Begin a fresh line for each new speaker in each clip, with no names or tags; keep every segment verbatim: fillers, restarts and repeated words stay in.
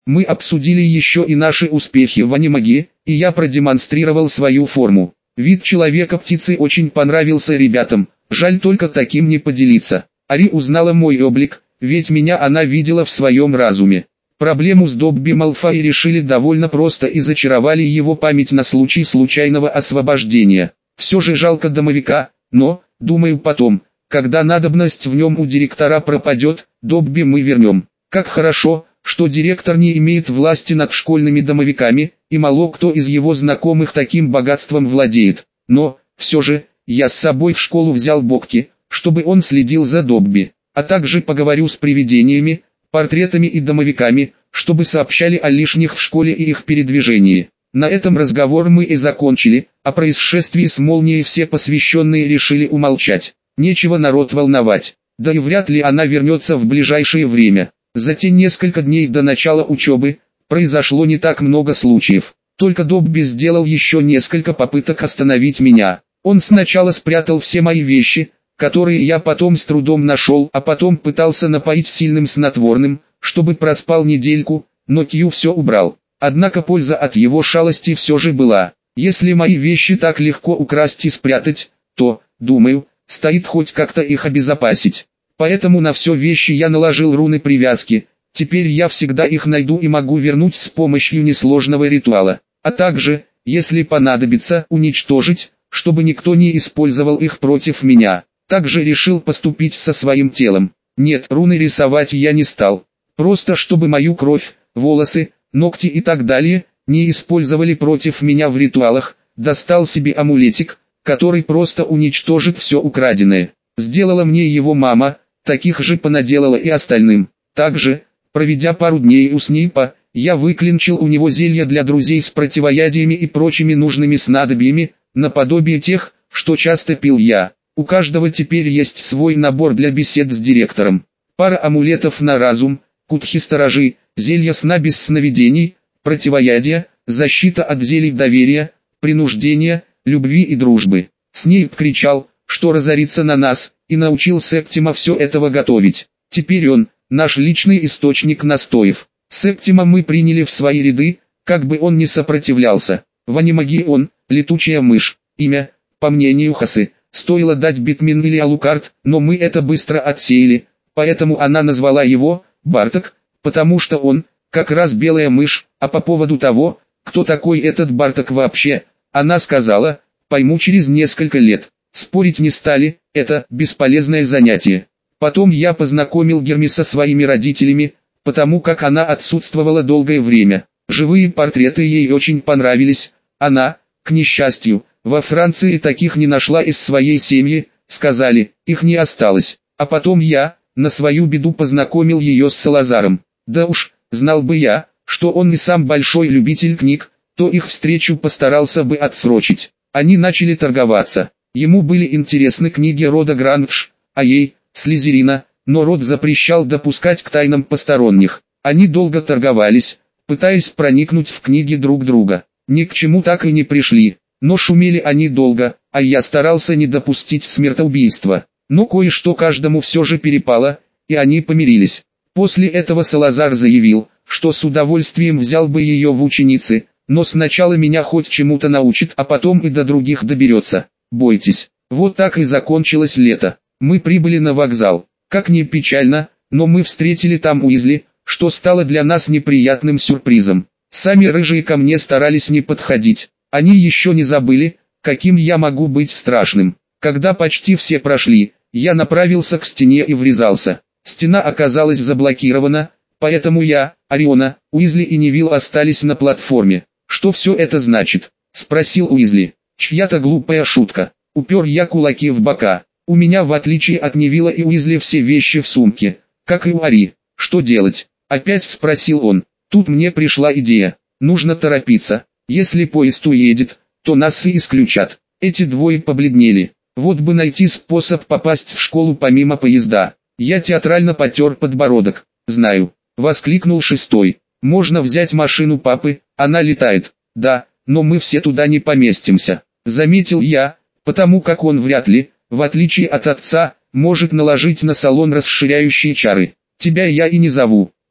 Мы обсудили еще и наши успехи в анимаге, и я продемонстрировал свою форму. Вид человека-птицы очень понравился ребятам, жаль только таким не поделиться. Ари узнала мой облик, ведь меня она видела в своем разуме. Проблему с Добби Малфой решили довольно просто и зачаровали его память на случай случайного освобождения. Все же жалко домовика, но, думаю, потом, когда надобность в нем у директора пропадет, Добби мы вернем. Как хорошо, что директор не имеет власти над школьными домовиками, и мало кто из его знакомых таким богатством владеет. Но, все же, я с собой в школу взял Бокки, чтобы он следил за Добби, а также поговорю с привидениями, портретами и домовиками, чтобы сообщали о лишних в школе и их передвижении. На этом разговор мы и закончили, о происшествии с молнией все посвященные решили умолчать. Нечего народ волновать, да и вряд ли она вернется в ближайшее время. За те несколько дней до начала учебы, произошло не так много случаев. Только Добби сделал еще несколько попыток остановить меня. Он сначала спрятал все мои вещи, которые я потом с трудом нашел, а потом пытался напоить сильным снотворным, чтобы проспал недельку, но Кью все убрал. Однако польза от его шалости все же была. Если мои вещи так легко украсть и спрятать, то, думаю, стоит хоть как-то их обезопасить. Поэтому на все вещи я наложил руны привязки. Теперь я всегда их найду и могу вернуть с помощью несложного ритуала. А также, если понадобится, уничтожить, чтобы никто не использовал их против меня. Также решил поступить со своим телом. Нет, руны рисовать я не стал. Просто чтобы мою кровь, волосы, ногти и так далее, не использовали против меня в ритуалах, достал себе амулетик, который просто уничтожит все украденное. Сделала мне его мама, таких же понаделала и остальным. Также, проведя пару дней у Снейпа, я выклинчил у него зелья для друзей с противоядиями и прочими нужными снадобьями, наподобие тех, что часто пил я. У каждого теперь есть свой набор для бесед с директором. Пара амулетов на разум, кутхи-сторожи, зелья сна без сновидений, противоядия, защита от зелий доверия, принуждения, любви и дружбы. Снейп кричал, что разорится на нас, и научил Септима все этого готовить. Теперь он, наш личный источник настоев. Септима мы приняли в свои ряды, как бы он ни сопротивлялся. В анимаге он, летучая мышь, имя, по мнению Хасы, стоило дать Битмин или Алукард, но мы это быстро отсеяли, поэтому она назвала его Барток, потому что он, как раз белая мышь, а по поводу того, кто такой этот Барток вообще, она сказала, пойму через несколько лет. Спорить не стали, это бесполезное занятие. Потом я познакомил Герми со своими родителями, потому как она отсутствовала долгое время. Живые портреты ей очень понравились, она, к несчастью, во Франции таких не нашла из своей семьи, сказали, их не осталось. А потом я, на свою беду познакомил ее с Салазаром. Да уж, знал бы я, что он не сам большой любитель книг, то их встречу постарался бы отсрочить. Они начали торговаться. Ему были интересны книги рода Грандж, а ей, Слизерина, но род запрещал допускать к тайнам посторонних. Они долго торговались, пытаясь проникнуть в книги друг друга. Ни к чему так и не пришли, но шумели они долго, а я старался не допустить смертоубийства. Но кое-что каждому все же перепало, и они помирились. После этого Салазар заявил, что с удовольствием взял бы ее в ученицы, но сначала меня хоть чему-то научит, а потом и до других доберется. Бойтесь. Вот так и закончилось лето. Мы прибыли на вокзал. Как ни печально, но мы встретили там Уизли, что стало для нас неприятным сюрпризом. Сами рыжие ко мне старались не подходить. Они еще не забыли, каким я могу быть страшным. Когда почти все прошли, я направился к стене и врезался. Стена оказалась заблокирована, поэтому я, Ориона, Уизли и Невилл остались на платформе. «Что все это значит?» – спросил Уизли. «Чья-то глупая шутка». Упер я кулаки в бока. «У меня, в отличие от Невилла и Уизли, все вещи в сумке, как и у Ари. Что делать?» – опять спросил он. Тут мне пришла идея. Нужно торопиться. Если поезд уедет, то нас и исключат. Эти двое побледнели. Вот бы найти способ попасть в школу помимо поезда. Я театрально потер подбородок. «Знаю», — воскликнул шестой. «Можно взять машину папы, она летает». «Да, но мы все туда не поместимся», — заметил я, потому как он вряд ли, в отличие от отца, может наложить на салон расширяющие чары. «Тебя я и не зову».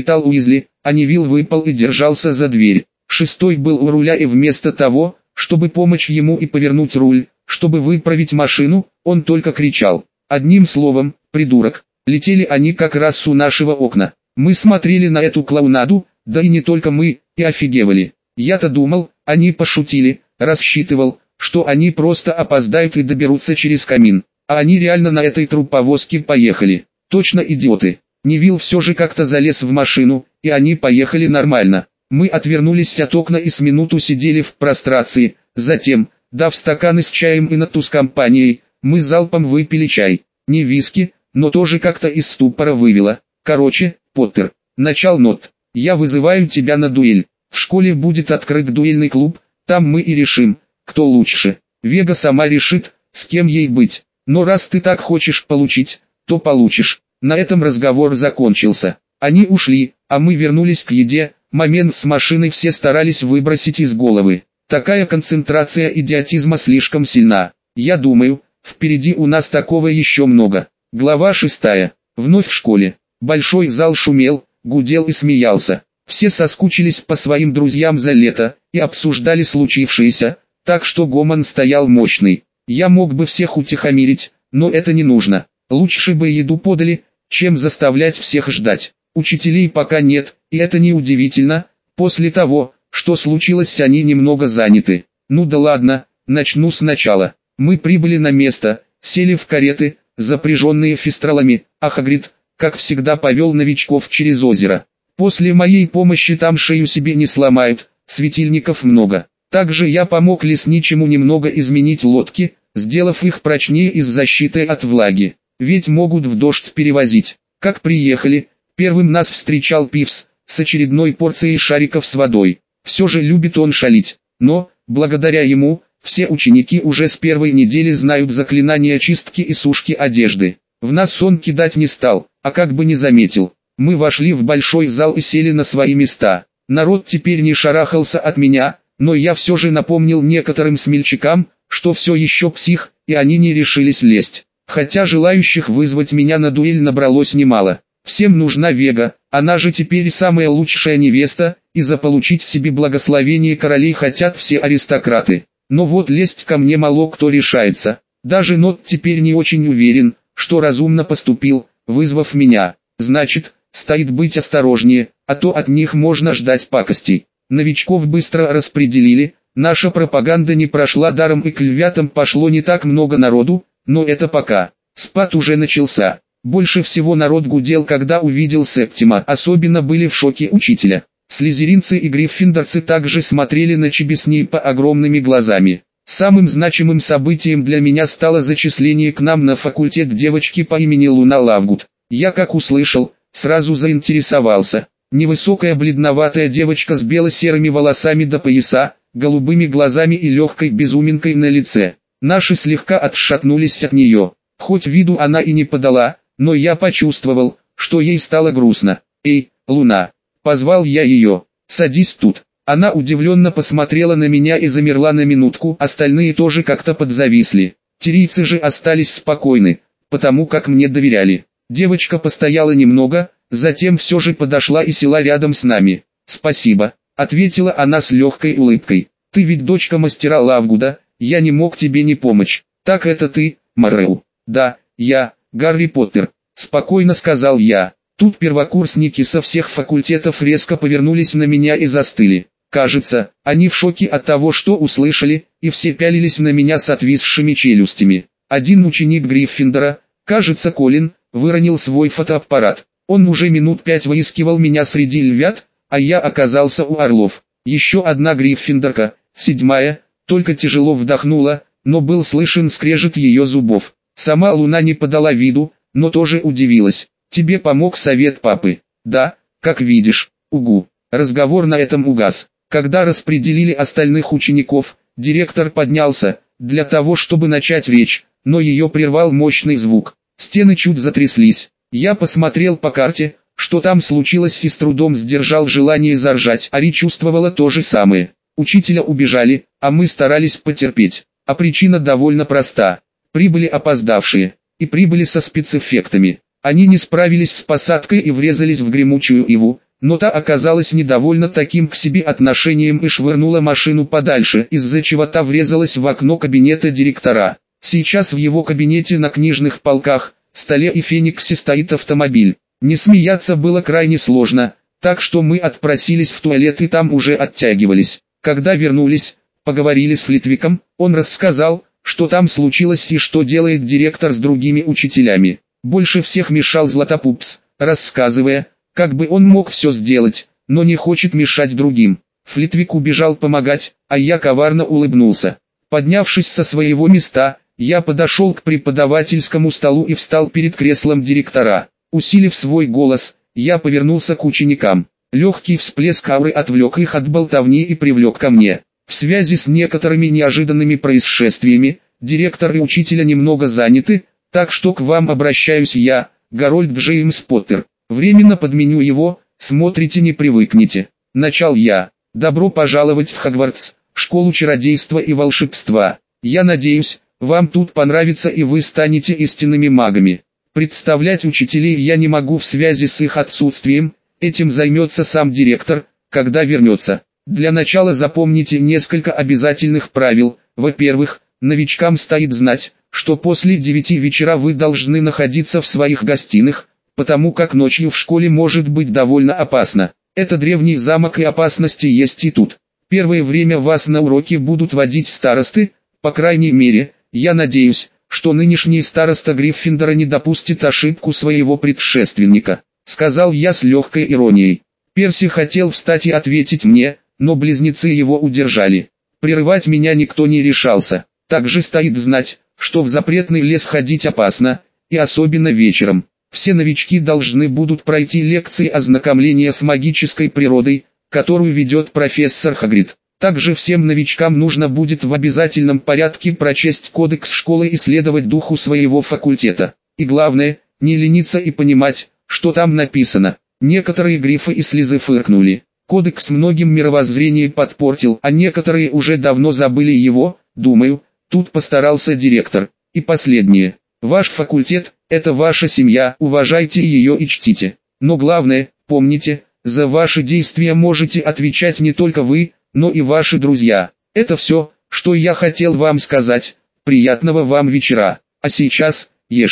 вылетал Уизли, а Невилл выпал и держался за дверь. Шестой был у руля и вместо того, чтобы помочь ему и повернуть руль, чтобы выправить машину, он только кричал. Одним словом, придурок. Летели они как раз у нашего окна. Мы смотрели на эту клоунаду, да и не только мы, и офигевали. Я-то думал, они пошутили, рассчитывал, что они просто опоздают и доберутся через камин. А они реально на этой труповозке поехали. Точно идиоты. Невилл все же как-то залез в машину, и они поехали нормально. Мы отвернулись от окна и с минуту сидели в прострации. Затем, дав стаканы с чаем и натус-компанией, мы залпом выпили чай. Не виски, но тоже как-то из ступора вывело. Короче, Поттер, начал нот. Я вызываю тебя на дуэль. В школе будет открыт дуэльный клуб, там мы и решим, кто лучше. Вега сама решит, с кем ей быть. Но раз ты так хочешь получить, то получишь. На этом разговор закончился. Они ушли, а мы вернулись к еде. Момент с машиной все старались выбросить из головы. Такая концентрация идиотизма слишком сильна. Я думаю, впереди у нас такого еще много. Глава шестая. Вновь в школе. Большой зал шумел, гудел и смеялся. Все соскучились по своим друзьям за лето и обсуждали случившееся, так что гомон стоял мощный. Я мог бы всех утихомирить, но это не нужно. Лучше бы еду подали, чем заставлять всех ждать. Учителей пока нет, и это не удивительно. После того, что случилось, они немного заняты. Ну да ладно, начну сначала. Мы прибыли на место, сели в кареты, запряженные фистралами, а Хагрид, как всегда, повел новичков через озеро. После моей помощи там шею себе не сломают, светильников много. Также я помог лесничему немного изменить лодки, сделав их прочнее и с защитой от влаги. Ведь могут в дождь перевозить. Как приехали, первым нас встречал Пивс, с очередной порцией шариков с водой. Все же любит он шалить. Но, благодаря ему, все ученики уже с первой недели знают заклинания чистки и сушки одежды. В нас он кидать не стал, а как бы не заметил. Мы вошли в большой зал и сели на свои места. Народ теперь не шарахался от меня, но я все же напомнил некоторым смельчакам, что все еще псих, и они не решились лезть. Хотя желающих вызвать меня на дуэль набралось немало. Всем нужна Вега, она же теперь самая лучшая невеста, и заполучить себе благословение королей хотят все аристократы. Но вот лезть ко мне мало кто решается. Даже Нот теперь не очень уверен, что разумно поступил, вызвав меня. Значит, стоит быть осторожнее, а то от них можно ждать пакостей. Новичков быстро распределили, наша пропаганда не прошла даром и к львятам пошло не так много народу, но это пока. Спад уже начался. Больше всего народ гудел, когда увидел Септима, особенно были в шоке учителя. Слизеринцы и гриффиндорцы также смотрели на Чибиснейпа огромными глазами. Самым значимым событием для меня стало зачисление к нам на факультет девочки по имени Луна Лавгуд. Я как услышал, сразу заинтересовался. Невысокая бледноватая девочка с бело-серыми волосами до пояса, голубыми глазами и легкой безуминкой на лице. Наши слегка отшатнулись от нее. Хоть виду она и не подала, но я почувствовал, что ей стало грустно. «Эй, Луна!» — позвал я ее. «Садись тут». Она удивленно посмотрела на меня и замерла на минутку, остальные тоже как-то подзависли. Тирийцы же остались спокойны, потому как мне доверяли. Девочка постояла немного, затем все же подошла и села рядом с нами. «Спасибо», — ответила она с легкой улыбкой. «Ты ведь дочка мастера Лавгуда, я не мог тебе не помочь». «Так это ты, Моррел?» «Да, я, Гарри Поттер», — спокойно сказал я. Тут первокурсники со всех факультетов резко повернулись на меня и застыли. Кажется, они в шоке от того, что услышали, и все пялились на меня с отвисшими челюстями. Один ученик Гриффиндора, кажется Колин, выронил свой фотоаппарат. Он уже минут пять выискивал меня среди львят, а я оказался у орлов. Еще одна Гриффиндорка, седьмая, только тяжело вдохнула, но был слышен скрежет ее зубов. Сама Луна не подала виду, но тоже удивилась. «Тебе помог совет папы?» «Да, как видишь, угу». Разговор на этом угас. Когда распределили остальных учеников, директор поднялся, для того чтобы начать речь, но ее прервал мощный звук. Стены чуть затряслись. Я посмотрел по карте, что там случилось, и с трудом сдержал желание заржать. Ари чувствовала то же самое. Учителя убежали, а мы старались потерпеть. А причина довольно проста. Прибыли опоздавшие, и прибыли со спецэффектами. Они не справились с посадкой и врезались в гремучую иву, но та оказалась недовольна таким к себе отношением и швырнула машину подальше, из-за чего та врезалась в окно кабинета директора. Сейчас в его кабинете на книжных полках, столе и фениксе стоит автомобиль. Не смеяться было крайне сложно, так что мы отпросились в туалет и там уже оттягивались. Когда вернулись, поговорили с Флитвиком, он рассказал, что там случилось и что делает директор с другими учителями. Больше всех мешал Златопупс, рассказывая, как бы он мог все сделать, но не хочет мешать другим. Флитвик убежал помогать, а я коварно улыбнулся. Поднявшись со своего места, я подошел к преподавательскому столу и встал перед креслом директора. Усилив свой голос, я повернулся к ученикам. Легкий всплеск ауры отвлек их от болтовни и привлек ко мне. В связи с некоторыми неожиданными происшествиями, директор и учителя немного заняты, так что к вам обращаюсь я, Гарольд Джеймс Поттер. Временно подменю его, смотрите не привыкнете. Начал я. Добро пожаловать в Хогвартс, школу чародейства и волшебства. Я надеюсь, вам тут понравится и вы станете истинными магами. Представлять учителей я не могу в связи с их отсутствием, этим займется сам директор, когда вернется. Для начала запомните несколько обязательных правил. Во-первых, новичкам стоит знать, что после девяти вечера вы должны находиться в своих гостиных, потому как ночью в школе может быть довольно опасно. Это древний замок и опасности есть и тут. Первое время вас на уроки будут водить старосты, по крайней мере, я надеюсь, что нынешний староста Гриффиндора не допустит ошибку своего предшественника, сказал я с легкой иронией. Перси хотел встать и ответить мне, но близнецы его удержали. Прерывать меня никто не решался. Также стоит знать, что в запретный лес ходить опасно, и особенно вечером. Все новички должны будут пройти лекции ознакомления с магической природой, которую ведет профессор Хагрид. Также всем новичкам нужно будет в обязательном порядке прочесть кодекс школы и следовать духу своего факультета. И главное, не лениться и понимать, что там написано. Некоторые грифы и слезы фыркнули. Кодекс многим мировоззрение подпортил, а некоторые уже давно забыли его, думаю, тут постарался директор. И последнее. Ваш факультет – это ваша семья, уважайте ее и чтите. Но главное, помните, за ваши действия можете отвечать не только вы, но и ваши друзья. Это все, что я хотел вам сказать. Приятного вам вечера. А сейчас, ешьте.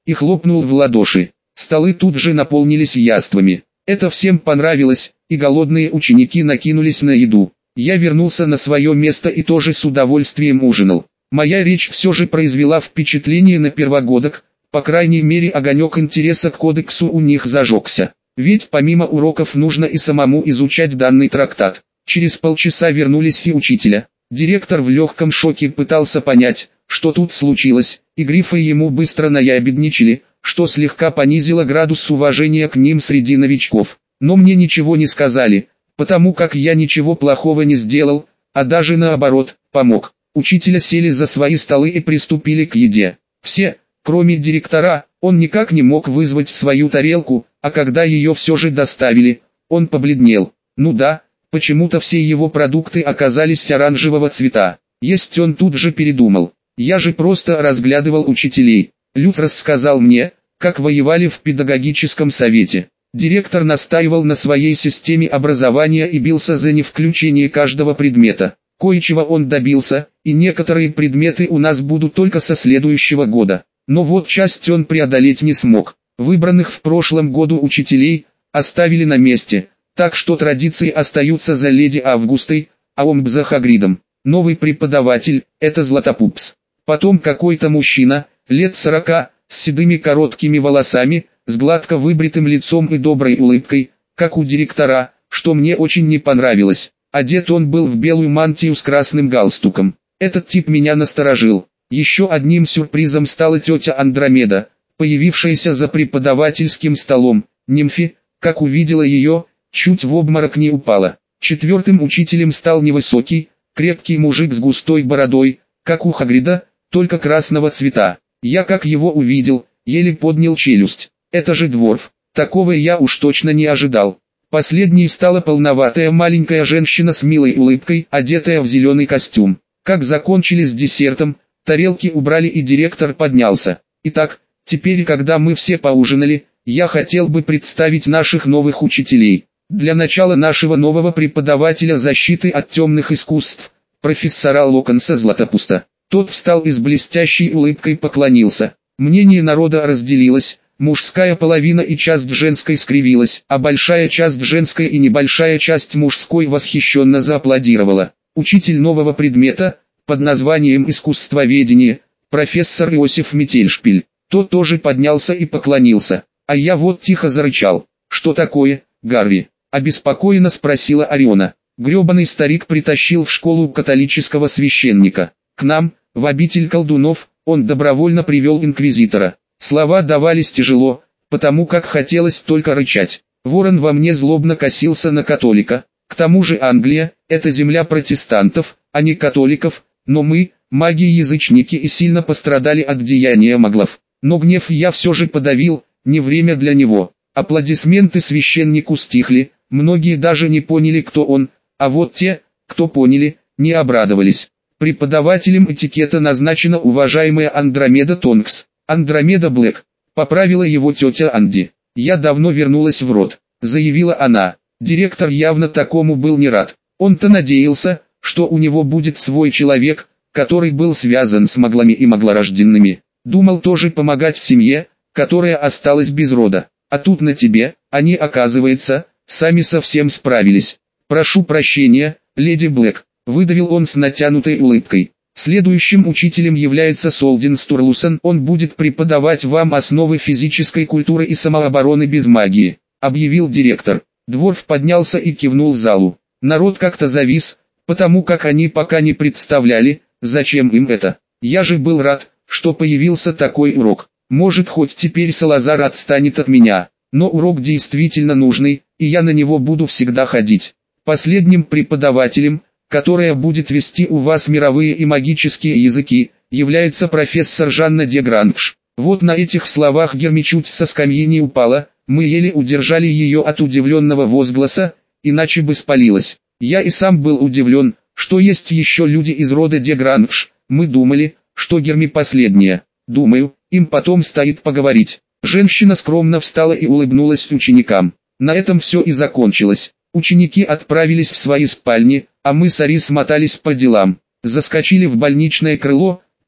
и хлопнул в ладоши. Столы тут же наполнились яствами. Это всем понравилось, и голодные ученики накинулись на еду. Я вернулся на свое место и тоже с удовольствием ужинал. Моя речь все же произвела впечатление на первогодок, по крайней мере огонек интереса к кодексу у них зажегся. Ведь помимо уроков нужно и самому изучать данный трактат. Через полчаса вернулись и учителя. Директор в легком шоке пытался понять, что тут случилось, и грифы ему быстро наябедничали, что слегка понизило градус уважения к ним среди новичков. Но мне ничего не сказали, потому как я ничего плохого не сделал, а даже наоборот, помог. Учителя сели за свои столы и приступили к еде. Все, кроме директора, он никак не мог вызвать свою тарелку, а когда ее все же доставили, он побледнел. Ну да, почему-то все его продукты оказались оранжевого цвета. Есть он тут же передумал. Я же просто разглядывал учителей. Люц рассказал мне, как воевали в педагогическом совете. Директор настаивал на своей системе образования и бился за невключение каждого предмета. Кое-чего он добился, и некоторые предметы у нас будут только со следующего года. Но вот часть он преодолеть не смог. Выбранных в прошлом году учителей оставили на месте, так что традиции остаются за леди Августой, а омб за Хагридом. Новый преподаватель – это Златопупс. Потом какой-то мужчина, лет сорока, с седыми короткими волосами, с гладко выбритым лицом и доброй улыбкой, как у директора, что мне очень не понравилось. Одет он был в белую мантию с красным галстуком. Этот тип меня насторожил. Еще одним сюрпризом стала тетя Андромеда, появившаяся за преподавательским столом. Нимфи, как увидела ее, чуть в обморок не упала. Четвертым учителем стал невысокий, крепкий мужик с густой бородой, как у Хагрида, только красного цвета. Я как его увидел, еле поднял челюсть. Это же дворф, такого я уж точно не ожидал. Последней стала полноватая маленькая женщина с милой улыбкой, одетая в зеленый костюм. Как закончили с десертом, тарелки убрали и директор поднялся. Итак, теперь когда мы все поужинали, я хотел бы представить наших новых учителей. Для начала нашего нового преподавателя защиты от темных искусств, профессора Локонса Златопуста. Тот встал и с блестящей улыбкой поклонился. Мнение народа разделилось. Мужская половина и часть женской скривилась, а большая часть женской и небольшая часть мужской восхищенно зааплодировала. Учитель нового предмета, под названием «Искусствоведение», профессор Иосиф Метельшпиль. Тот тоже поднялся и поклонился, а я вот тихо зарычал. «Что такое, Гарри?» – обеспокоенно спросила Ориона. Гребаный старик притащил в школу католического священника. К нам, в обитель колдунов, он добровольно привел инквизитора. Слова давались тяжело, потому как хотелось только рычать. Ворон во мне злобно косился на католика. К тому же Англия – это земля протестантов, а не католиков, но мы, маги-язычники, и сильно пострадали от деяния маглов. Но гнев я все же подавил, не время для него. Аплодисменты священнику стихли, многие даже не поняли, кто он, а вот те, кто поняли, не обрадовались. Преподавателем этикета назначена уважаемая Андромеда Тонкс. Андромеда Блэк, поправила его тетя Анди. Я давно вернулась в род, заявила она. Директор явно такому был не рад. Он-то надеялся, что у него будет свой человек, который был связан с маглами и маглорожденными. Думал тоже помогать в семье, которая осталась без рода. А тут на тебе, они, оказывается, сами совсем справились. Прошу прощения, леди Блэк, выдавил он с натянутой улыбкой. Следующим учителем является Солдин Стурлусон. Он будет преподавать вам основы физической культуры и самообороны без магии, объявил директор. Дворф поднялся и кивнул в залу. Народ как-то завис, потому как они пока не представляли, зачем им это. Я же был рад, что появился такой урок. Может, хоть теперь Салазар отстанет от меня, но урок действительно нужный, и я на него буду всегда ходить. Последним преподавателем, которая будет вести у вас мировые и магические языки, является профессор Жанна де Гранж. Вот на этих словах Герми чуть со скамьи не упала, мы еле удержали ее от удивленного возгласа, иначе бы спалилась. Я и сам был удивлен, что есть еще люди из рода де Гранж. Мы думали, что Герми последняя. Думаю, им потом стоит поговорить. Женщина скромно встала и улыбнулась ученикам. На этом все и закончилось. Ученики отправились в свои спальни, а мы с Ари смотались по делам. Заскочили в больничное крыло,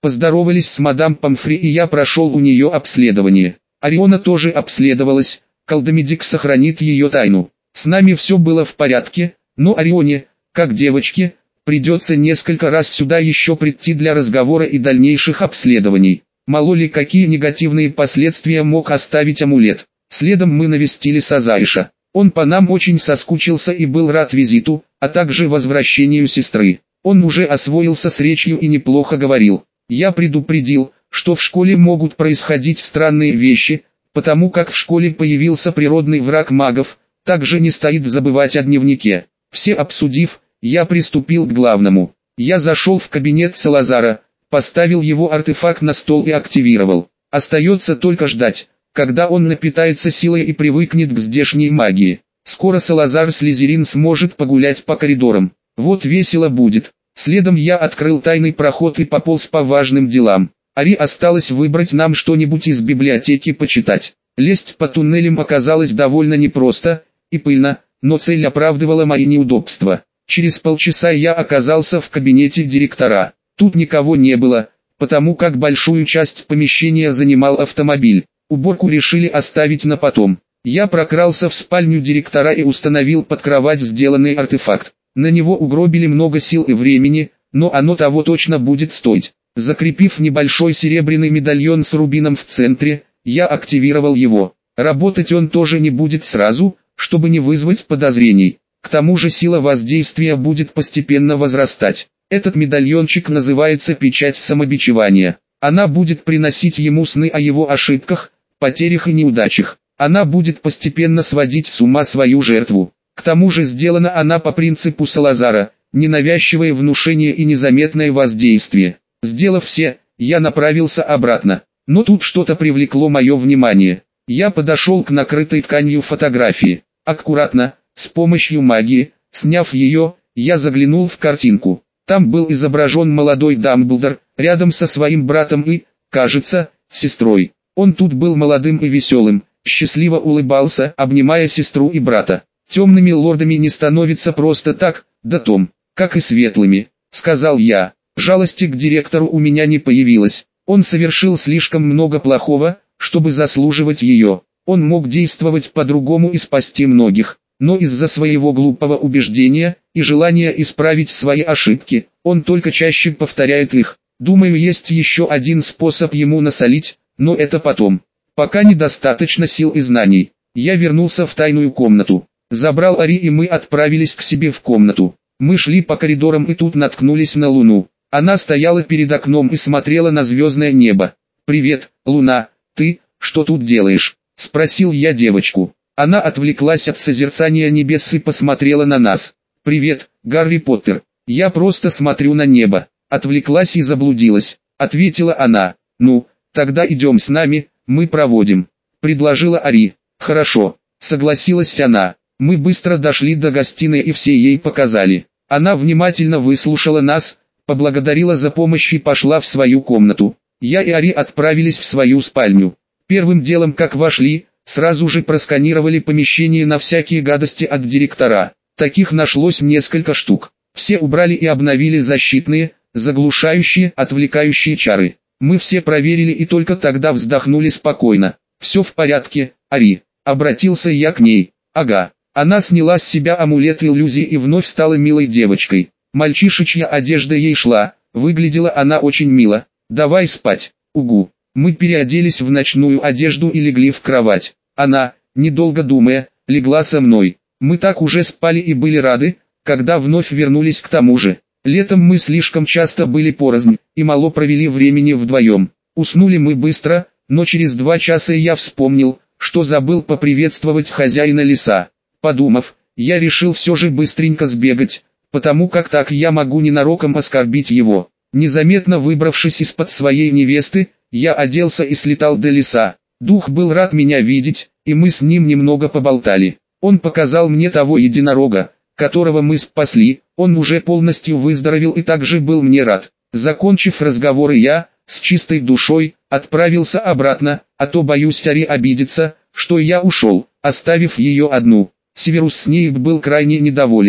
Поздоровались с мадам Помфри, и я прошел у нее обследование. Ориона тоже обследовалась, колдомедик сохранит ее тайну. С нами все было в порядке, но Орионе, как девочке, придется несколько раз сюда еще прийти для разговора и дальнейших обследований. Мало ли какие негативные последствия мог оставить амулет. Следом мы навестили Сазаиша. Он по нам очень соскучился и был рад визиту, а также возвращению сестры. Он уже освоился с речью и неплохо говорил. Я предупредил, что в школе могут происходить странные вещи, потому как в школе появился природный враг магов, также не стоит забывать о дневнике. Все обсудив, я приступил к главному. Я зашел в кабинет Салазара, поставил его артефакт на стол и активировал. Остается только ждать, когда он напитается силой и привыкнет к здешней магии. Скоро Салазар Слизерин сможет погулять по коридорам. Вот весело будет. Следом я открыл тайный проход и пополз по важным делам. Ари осталось выбрать нам что-нибудь из библиотеки почитать. Лезть по туннелям оказалось довольно непросто и пыльно, но цель оправдывала мои неудобства. Через полчаса я оказался в кабинете директора. Тут никого не было, потому как большую часть помещения занимал автомобиль. Уборку решили оставить на потом. Я прокрался в спальню директора и установил под кровать сделанный артефакт. На него угробили много сил и времени, но оно того точно будет стоить. Закрепив небольшой серебряный медальон с рубином в центре, я активировал его. Работать он тоже не будет сразу, чтобы не вызвать подозрений. К тому же сила воздействия будет постепенно возрастать. Этот медальончик называется «Печать самобичевания». Она будет приносить ему сны о его ошибках, потерях и неудачах. Она будет постепенно сводить с ума свою жертву. К тому же сделана она по принципу Салазара, ненавязчивое внушение и незаметное воздействие. Сделав все, я направился обратно. Но тут что-то привлекло мое внимание. Я подошел к накрытой тканью фотографии. Аккуратно, с помощью магии, сняв ее, я заглянул в картинку. Там был изображен молодой Дамблдор, рядом со своим братом и, кажется, сестрой. Он тут был молодым и веселым, счастливо улыбался, обнимая сестру и брата. Темными лордами не становится просто так, да том, как и светлыми, сказал я. Жалости к директору у меня не появилось. Он совершил слишком много плохого, чтобы заслуживать ее. Он мог действовать по-другому и спасти многих, но из-за своего глупого убеждения и желания исправить свои ошибки, он только чаще повторяет их. Думаю, есть еще один способ ему насолить, но это потом. Пока недостаточно сил и знаний. Я вернулся в тайную комнату. Забрал Ари, и мы отправились к себе в комнату. Мы шли по коридорам и тут наткнулись на Луну. Она стояла перед окном и смотрела на звездное небо. «Привет, Луна, ты, что тут делаешь?» – спросил я девочку. Она отвлеклась от созерцания небес и посмотрела на нас. «Привет, Гарри Поттер, я просто смотрю на небо». Отвлеклась и заблудилась, ответила она. «Ну, тогда идем с нами, мы проводим», – предложила Ари. «Хорошо», – согласилась она. Мы быстро дошли до гостиной и все ей показали. Она внимательно выслушала нас, поблагодарила за помощь и пошла в свою комнату. Я и Ари отправились в свою спальню. Первым делом, как вошли, сразу же просканировали помещение на всякие гадости от директора. Таких нашлось несколько штук. Все убрали и обновили защитные, заглушающие, отвлекающие чары. Мы все проверили и только тогда вздохнули спокойно. «Все в порядке, Ари», — обратился я к ней. «Ага». Она сняла с себя амулет иллюзии и вновь стала милой девочкой. Мальчишечья одежда ей шла, выглядела она очень мило. «Давай спать, угу». Мы переоделись в ночную одежду и легли в кровать. Она, недолго думая, легла со мной. Мы так уже спали и были рады, когда вновь вернулись к тому же. Летом мы слишком часто были порознь, и мало провели времени вдвоем. Уснули мы быстро, но через два часа я вспомнил, что забыл поприветствовать хозяина леса. Подумав, я решил все же быстренько сбегать, потому как так я могу ненароком оскорбить его. Незаметно выбравшись из-под своей невесты, я оделся и слетал до леса. Дух был рад меня видеть, и мы с ним немного поболтали. Он показал мне того единорога, которого мы спасли, он уже полностью выздоровел и также был мне рад. Закончив разговоры, я, с чистой душой, отправился обратно, а то боюсь Ари обидится, что я ушел, оставив ее одну. Северус Снейп был крайне недоволен.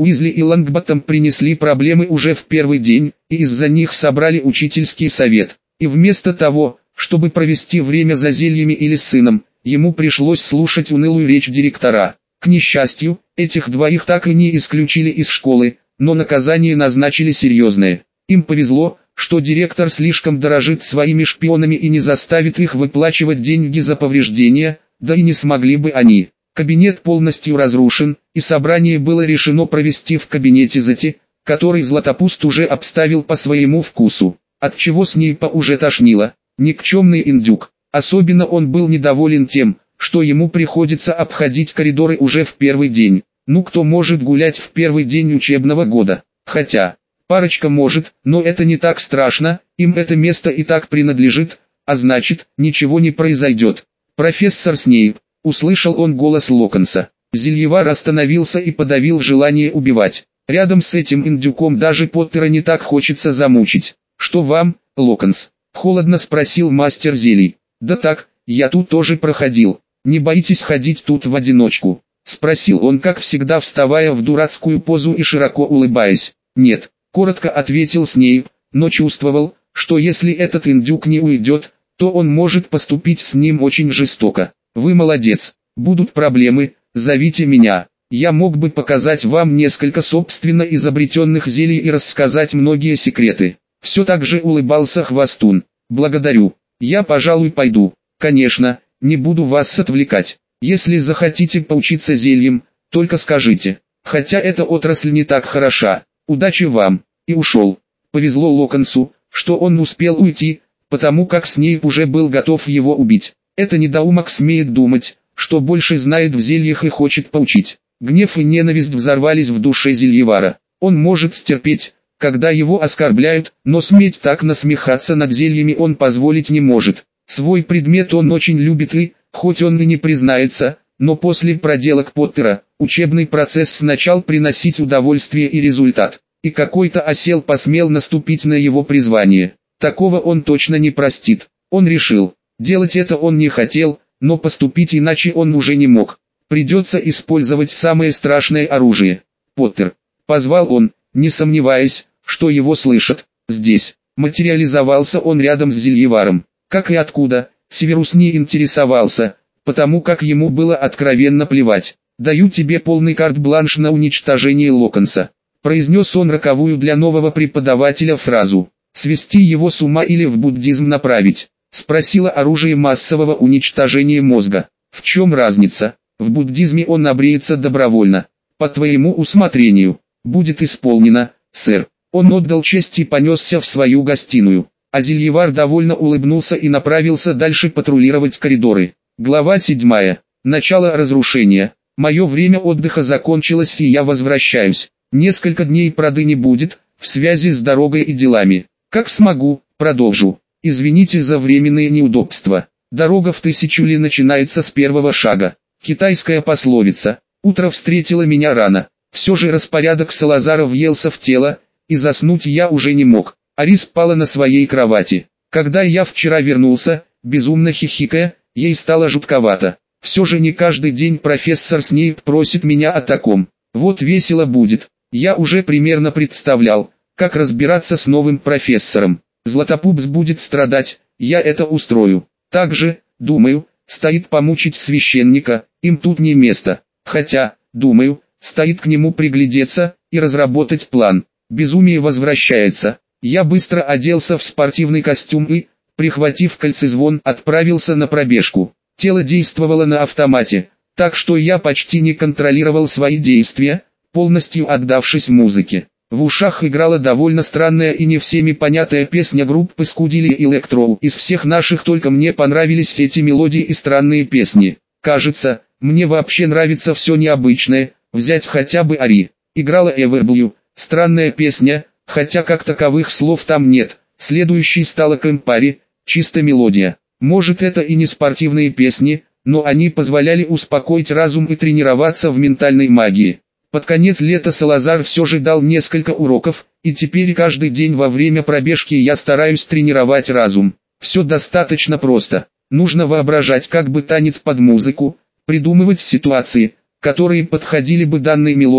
Уизли и Лонгботтом принесли проблемы уже в первый день, и из-за них собрали учительский совет. И вместо того, чтобы провести время за зельями или с сыном, ему пришлось слушать унылую речь директора. К несчастью, этих двоих так и не исключили из школы, но наказание назначили серьезное. Им повезло, что директор слишком дорожит своими шпионами и не заставит их выплачивать деньги за повреждения, да и не смогли бы они. Кабинет полностью разрушен, и собрание было решено провести в кабинете Зати, который Златопуст уже обставил по своему вкусу, отчего Снейпа уже тошнило. Никчемный индюк. Особенно он был недоволен тем, что ему приходится обходить коридоры уже в первый день. Ну кто может гулять в первый день учебного года? Хотя, парочка может, но это не так страшно, им это место и так принадлежит, а значит, ничего не произойдет. Профессор Снейп, услышал он голос Локонса. Зельевар остановился и подавил желание убивать. Рядом с этим индюком даже Поттера не так хочется замучить. Что вам, Локонс? Холодно спросил мастер зелий. Да так, я тут тоже проходил. Не боитесь ходить тут в одиночку? Спросил он, как всегда, вставая в дурацкую позу и широко улыбаясь. Нет, коротко ответил Снейп, но чувствовал, что если этот индюк не уйдет, то он может поступить с ним очень жестоко. Вы молодец. Будут проблемы, зовите меня. Я мог бы показать вам несколько собственно изобретенных зелий и рассказать многие секреты. Все так же улыбался Хвостун. Благодарю. Я, пожалуй, пойду. Конечно, не буду вас отвлекать. Если захотите поучиться зельям, только скажите. Хотя эта отрасль не так хороша. Удачи вам. И ушел. Повезло Локонсу, что он успел уйти, потому как Снейп уже был готов его убить. Это недоумок смеет думать, что больше знает в зельях и хочет поучить. Гнев и ненависть взорвались в душе Зельевара. Он может стерпеть, когда его оскорбляют, но сметь так насмехаться над зельями он позволить не может. Свой предмет он очень любит и, хоть он и не признается, но после проделок Поттера, учебный процесс начал приносить удовольствие и результат. И какой-то осел посмел наступить на его призвание. Такого он точно не простит. Он решил. Делать это он не хотел, но поступить иначе он уже не мог. Придется использовать самое страшное оружие. Поттер. Позвал он, не сомневаясь, что его слышат. Здесь. Материализовался он рядом с Зельеваром. Как и откуда, Северус не интересовался, потому как ему было откровенно плевать. «Даю тебе полный карт-бланш на уничтожение Локонса», произнес он роковую для нового преподавателя фразу. «Свести его с ума или в буддизм направить?» Спросила оружие массового уничтожения мозга. В чем разница? В буддизме он обреется добровольно. По твоему усмотрению. Будет исполнено, сэр. Он отдал честь и понесся в свою гостиную. А Зельевар довольно улыбнулся и направился дальше патрулировать коридоры. Глава седьмая. Начало разрушения. Мое время отдыха закончилось и я возвращаюсь. Несколько дней прады не будет, в связи с дорогой и делами. Как смогу, продолжу. Извините за временные неудобства. Дорога в тысячу ли начинается с первого шага. Китайская пословица. Утро встретило меня рано. Все же распорядок Салазара въелся в тело, и заснуть я уже не мог. Ари спала на своей кровати. Когда я вчера вернулся, безумно хихикая, ей стало жутковато. Все же не каждый день профессор Снейп просит меня о таком. Вот весело будет. Я уже примерно представлял, как разбираться с новым профессором. Златопупс будет страдать, я это устрою. Также, думаю, стоит помучить священника, им тут не место. Хотя, думаю, стоит к нему приглядеться и разработать план. Безумие возвращается. Я быстро оделся в спортивный костюм и, прихватив кольцезвон, отправился на пробежку. Тело действовало на автомате, так что я почти не контролировал свои действия, полностью отдавшись музыке. В ушах играла довольно странная и не всеми понятая песня группы Скудили и Электроу. Из всех наших только мне понравились эти мелодии и странные песни. Кажется, мне вообще нравится все необычное, взять хотя бы Ари. Играла Everblue, странная песня, хотя как таковых слов там нет. Следующей стала Кэмпари, чисто мелодия. Может это и не спортивные песни, но они позволяли успокоить разум и тренироваться в ментальной магии. Под конец лета Салазар все же дал несколько уроков, и теперь каждый день во время пробежки я стараюсь тренировать разум. Все достаточно просто. Нужно воображать как бы танец под музыку, придумывать ситуации, которые подходили бы данной мелодии,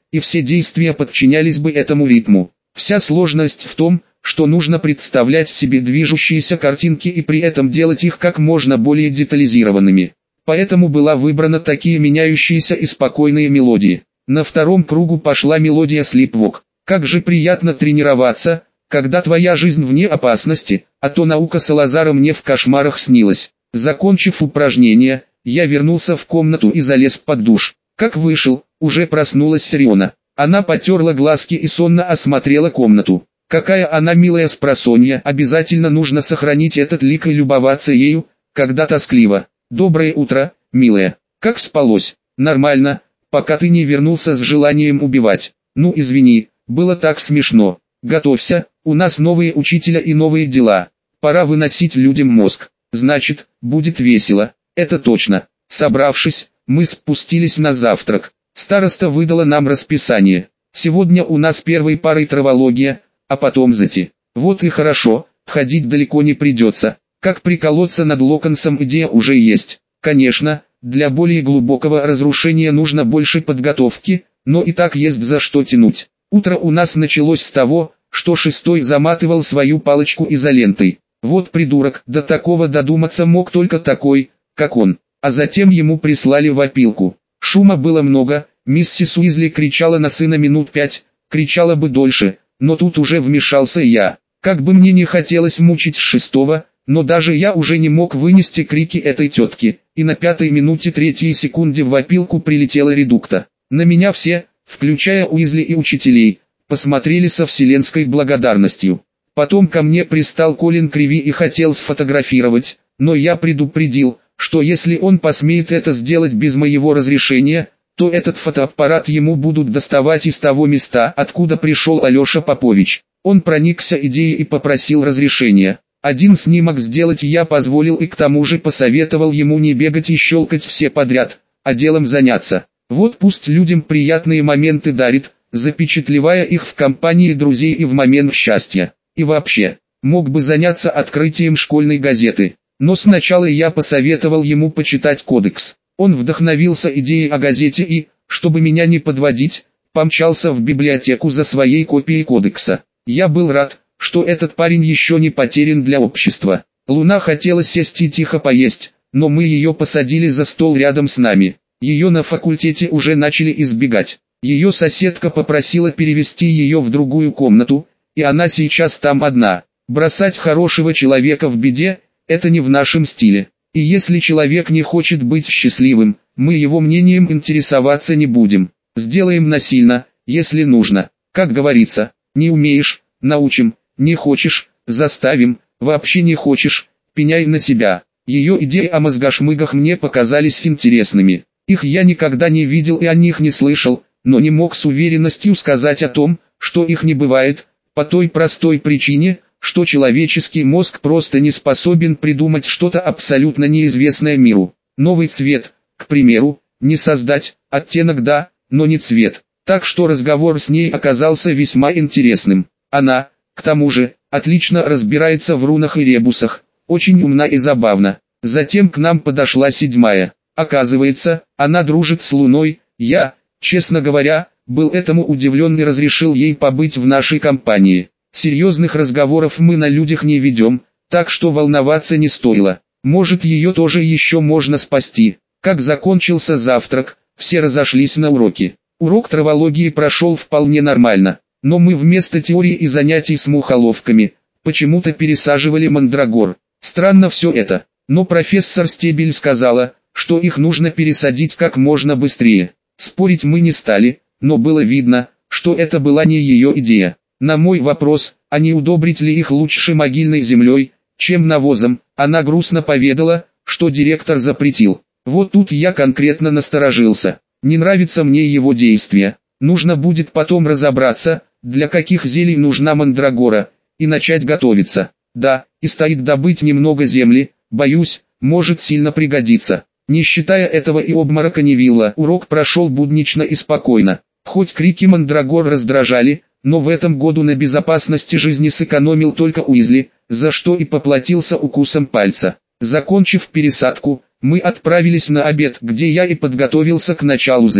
и все действия подчинялись бы этому ритму. Вся сложность в том, что нужно представлять себе движущиеся картинки и при этом делать их как можно более детализированными. Поэтому была выбрана такие меняющиеся и спокойные мелодии. На втором кругу пошла мелодия Sleepwalk. Как же приятно тренироваться, когда твоя жизнь вне опасности, а то наука Салазара мне в кошмарах снилась. Закончив упражнение, я вернулся в комнату и залез под душ. Как вышел, уже проснулась Фиона. Она потерла глазки и сонно осмотрела комнату. Какая она милая спросонья, обязательно нужно сохранить этот лик и любоваться ею, когда тоскливо. Доброе утро, милая. Как спалось? Нормально, пока ты не вернулся с желанием убивать. Ну извини, было так смешно. Готовься, у нас новые учителя и новые дела. Пора выносить людям мозг. Значит, будет весело, это точно. Собравшись, мы спустились на завтрак. Староста выдала нам расписание. Сегодня у нас первой парой травология, а потом зати. Вот и хорошо, ходить далеко не придется. Как приколоться над Локонсом идея уже есть. Конечно, для более глубокого разрушения нужно больше подготовки, но и так есть за что тянуть. Утро у нас началось с того, что шестой заматывал свою палочку изолентой. Вот придурок, до такого додуматься мог только такой, как он. А затем ему прислали в опилку. Шума было много, миссис Уизли кричала на сына минут пять, кричала бы дольше, но тут уже вмешался я. Как бы мне не хотелось мучить шестого, но даже я уже не мог вынести крики этой тетки, и на пятой минуте третьей секунде в опилку прилетела редукта. На меня все, включая Уизли и учителей, посмотрели со вселенской благодарностью. Потом ко мне пристал Колин Криви и хотел сфотографировать, но я предупредил, что если он посмеет это сделать без моего разрешения, то этот фотоаппарат ему будут доставать из того места, откуда пришел Алеша Попович. Он проникся идеей и попросил разрешения. Один снимок сделать я позволил и к тому же посоветовал ему не бегать и щелкать все подряд, а делом заняться. Вот пусть людям приятные моменты дарит, запечатлевая их в компании друзей и в момент счастья. И вообще, мог бы заняться открытием школьной газеты. Но сначала я посоветовал ему почитать кодекс. Он вдохновился идеей о газете и, чтобы меня не подводить, помчался в библиотеку за своей копией кодекса. Я был рад, что этот парень еще не потерян для общества. Луна хотела сесть и тихо поесть, но мы ее посадили за стол рядом с нами. Ее на факультете уже начали избегать. Ее соседка попросила перевести ее в другую комнату, и она сейчас там одна. Бросать хорошего человека в беде – это не в нашем стиле. И если человек не хочет быть счастливым, мы его мнением интересоваться не будем. Сделаем насильно, если нужно. Как говорится, не умеешь – научим, не хочешь – заставим, вообще не хочешь – пеняй на себя. Ее идеи о мозгошмыгах мне показались интересными. Их я никогда не видел и о них не слышал, но не мог с уверенностью сказать о том, что их не бывает, по той простой причине, что человеческий мозг просто не способен придумать что-то абсолютно неизвестное миру. Новый цвет, к примеру, не создать, оттенок да, но не цвет. Так что разговор с ней оказался весьма интересным. Она, к тому же, отлично разбирается в рунах и ребусах, очень умна и забавна. Затем к нам подошла седьмая. Оказывается, она дружит с Луной. Я, честно говоря, был этому удивлен и разрешил ей побыть в нашей компании. Серьезных разговоров мы на людях не ведем, так что волноваться не стоило. Может, ее тоже еще можно спасти. Как закончился завтрак, все разошлись на уроки. Урок травологии прошел вполне нормально, но мы вместо теории и занятий с мухоловками почему-то пересаживали мандрагор. Странно все это, но профессор Стебель сказала, что их нужно пересадить как можно быстрее. Спорить мы не стали, но было видно, что это была не ее идея. На мой вопрос, а не удобрить ли их лучше могильной землей, чем навозом, она грустно поведала, что директор запретил. Вот тут я конкретно насторожился. Не нравится мне его действия. Нужно будет потом разобраться, для каких зелий нужна мандрагора, и начать готовиться. Да, и стоит добыть немного земли, боюсь, может сильно пригодиться. Не считая этого и обморока Невилла, урок прошел буднично и спокойно. Хоть крики мандрагор раздражали, но в этом году на безопасности жизни сэкономил только Уизли, за что и поплатился укусом пальца. Закончив пересадку, мы отправились на обед, где я и подготовился к началу зати.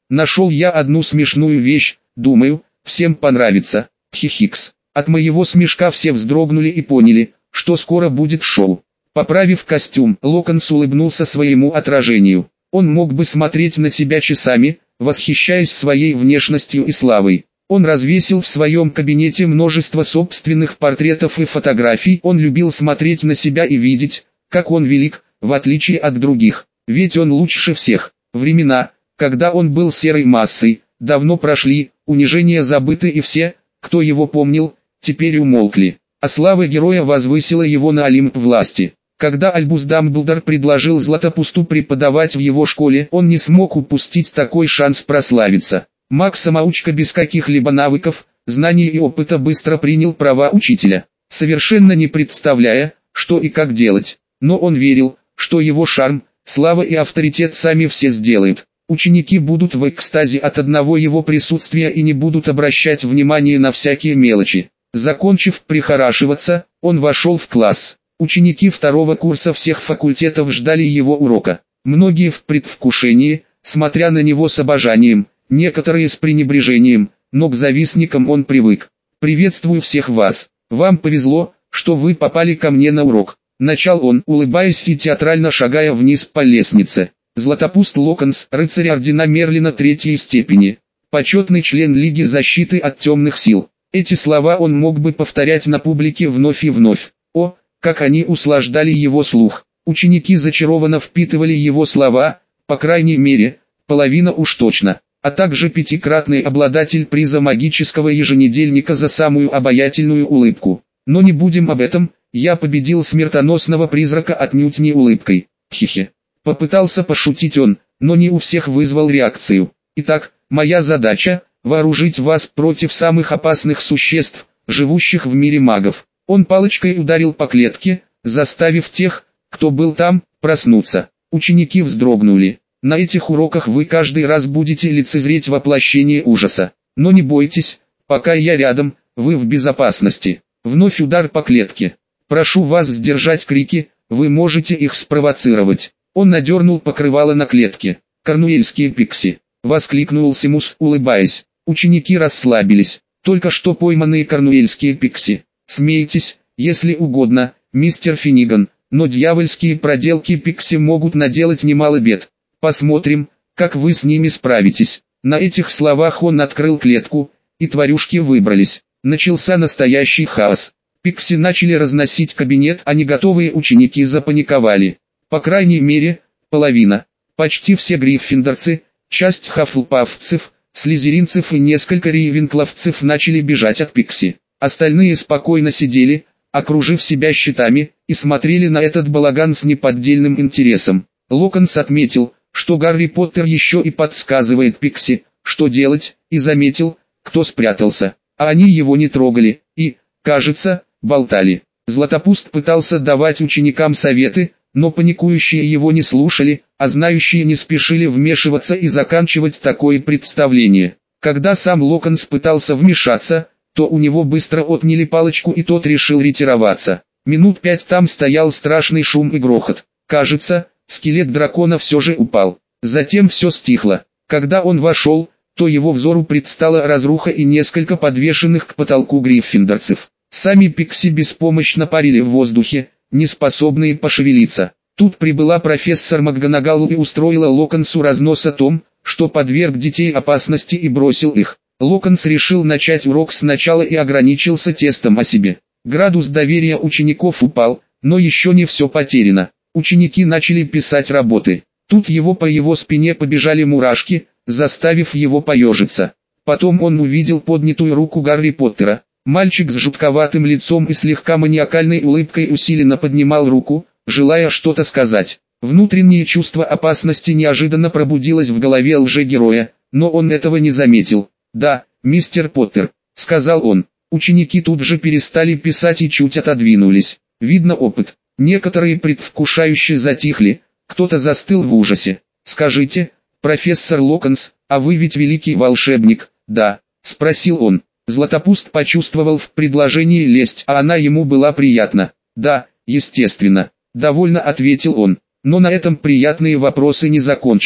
Нашел я одну смешную вещь, думаю, всем понравится. Хихикс. От моего смешка все вздрогнули и поняли, что скоро будет шоу. Поправив костюм, Локонс улыбнулся своему отражению. Он мог бы смотреть на себя часами, восхищаясь своей внешностью и славой. Он развесил в своем кабинете множество собственных портретов и фотографий. Он любил смотреть на себя и видеть, как он велик, в отличие от других. Ведь он лучше всех. Времена, когда он был серой массой, давно прошли, унижения забыты, и все, кто его помнил, теперь умолкли. А слава героя возвысила его на Олимп власти. Когда Альбус Дамблдор предложил Златопусту преподавать в его школе, он не смог упустить такой шанс прославиться. Маг-самоучка без каких-либо навыков, знаний и опыта быстро принял права учителя, совершенно не представляя, что и как делать. Но он верил, что его шарм, слава и авторитет сами все сделают. Ученики будут в экстазе от одного его присутствия и не будут обращать внимания на всякие мелочи. Закончив прихорашиваться, он вошел в класс. Ученики второго курса всех факультетов ждали его урока. Многие в предвкушении, смотря на него с обожанием, некоторые с пренебрежением, но к завистникам он привык. «Приветствую всех вас. Вам повезло, что вы попали ко мне на урок», — начал он, улыбаясь и театрально шагая вниз по лестнице. Златопуст Локонс, рыцарь ордена Мерлина третьей степени, почетный член Лиги защиты от темных сил. Эти слова он мог бы повторять на публике вновь и вновь. О, как они услаждали его слух. Ученики зачарованно впитывали его слова, по крайней мере, половина уж точно, а также пятикратный обладатель приза магического еженедельника за самую обаятельную улыбку. Но не будем об этом, я победил смертоносного призрака отнюдь не улыбкой. Хихи. Попытался пошутить он, но не у всех вызвал реакцию. Итак, моя задача – вооружить вас против самых опасных существ, живущих в мире магов. Он палочкой ударил по клетке, заставив тех, кто был там, проснуться. Ученики вздрогнули. На этих уроках вы каждый раз будете лицезреть воплощение ужаса. Но не бойтесь, пока я рядом, вы в безопасности. Вновь удар по клетке. Прошу вас сдержать крики, вы можете их спровоцировать. Он надернул покрывало на клетке. «Корнуэльские пикси!» — воскликнул Симус, улыбаясь. Ученики расслабились. «Только что пойманные корнуэльские пикси. Смейтесь, если угодно, мистер Финниган, но дьявольские проделки пикси могут наделать немало бед. Посмотрим, как вы с ними справитесь». На этих словах он открыл клетку, и тварюшки выбрались. Начался настоящий хаос. Пикси начали разносить кабинет, а не готовые ученики запаниковали. По крайней мере, половина. Почти все гриффиндорцы, часть хафлпафцев, слизеринцев и несколько рейвенкловцев начали бежать от Пикси. Остальные спокойно сидели, окружив себя щитами, и смотрели на этот балаган с неподдельным интересом. Локонс отметил, что Гарри Поттер еще и подсказывает Пикси, что делать, и заметил, кто спрятался. А они его не трогали, и, кажется, болтали. Златопуст пытался давать ученикам советы, но паникующие его не слушали, а знающие не спешили вмешиваться и заканчивать такое представление. Когда сам Локонс пытался вмешаться, то у него быстро отняли палочку и тот решил ретироваться. Минут пять там стоял страшный шум и грохот. Кажется, скелет дракона все же упал. Затем все стихло. Когда он вошел, то его взору предстала разруха и несколько подвешенных к потолку гриффиндорцев. Сами пикси беспомощно парили в воздухе, не способные пошевелиться. Тут прибыла профессор МакГонагал и устроила Локонсу разнос о том, что подверг детей опасности и бросил их. Локонс решил начать урок сначала и ограничился тестом о себе. Градус доверия учеников упал, но еще не все потеряно. Ученики начали писать работы. Тут его по его спине побежали мурашки, заставив его поежиться. Потом он увидел поднятую руку Гарри Поттера. Мальчик с жутковатым лицом и слегка маниакальной улыбкой усиленно поднимал руку, желая что-то сказать. Внутреннее чувство опасности неожиданно пробудилось в голове лжегероя, но он этого не заметил. «Да, мистер Поттер», — сказал он. Ученики тут же перестали писать и чуть отодвинулись. Видно опыт. Некоторые предвкушающе затихли, кто-то застыл в ужасе. «Скажите, профессор Локонс, а вы ведь великий волшебник?» «Да», — спросил он. Златопуст почувствовал в предложении лесть, а она ему была приятна. «Да, естественно», — довольно ответил он. Но на этом приятные вопросы не закончились.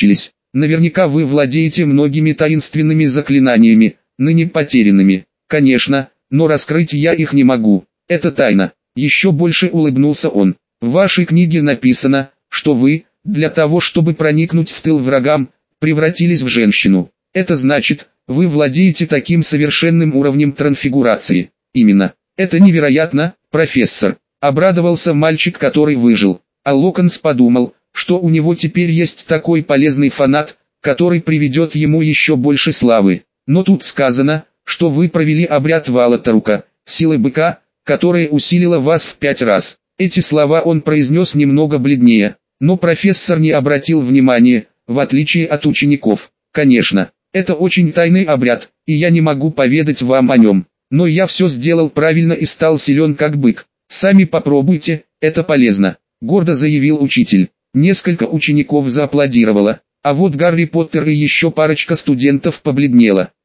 Наверняка вы владеете многими таинственными заклинаниями, ныне потерянными. Конечно, но раскрыть я их не могу. Это тайна. Еще больше улыбнулся он. В вашей книге написано, что вы, для того чтобы проникнуть в тыл врагам, превратились в женщину. Это значит, вы владеете таким совершенным уровнем трансфигурации. Именно. Это невероятно, профессор. Обрадовался мальчик, который выжил. А Локонс подумал, что у него теперь есть такой полезный фанат, который приведет ему еще больше славы. Но тут сказано, что вы провели обряд Валатарука, силы быка, которая усилила вас в пять раз. Эти слова он произнес немного бледнее, но профессор не обратил внимания, в отличие от учеников. Конечно, это очень тайный обряд, и я не могу поведать вам о нем. Но я все сделал правильно и стал силен как бык. Сами попробуйте, это полезно, гордо заявил учитель. Несколько учеников зааплодировало, а вот Гарри Поттер и еще парочка студентов побледнело.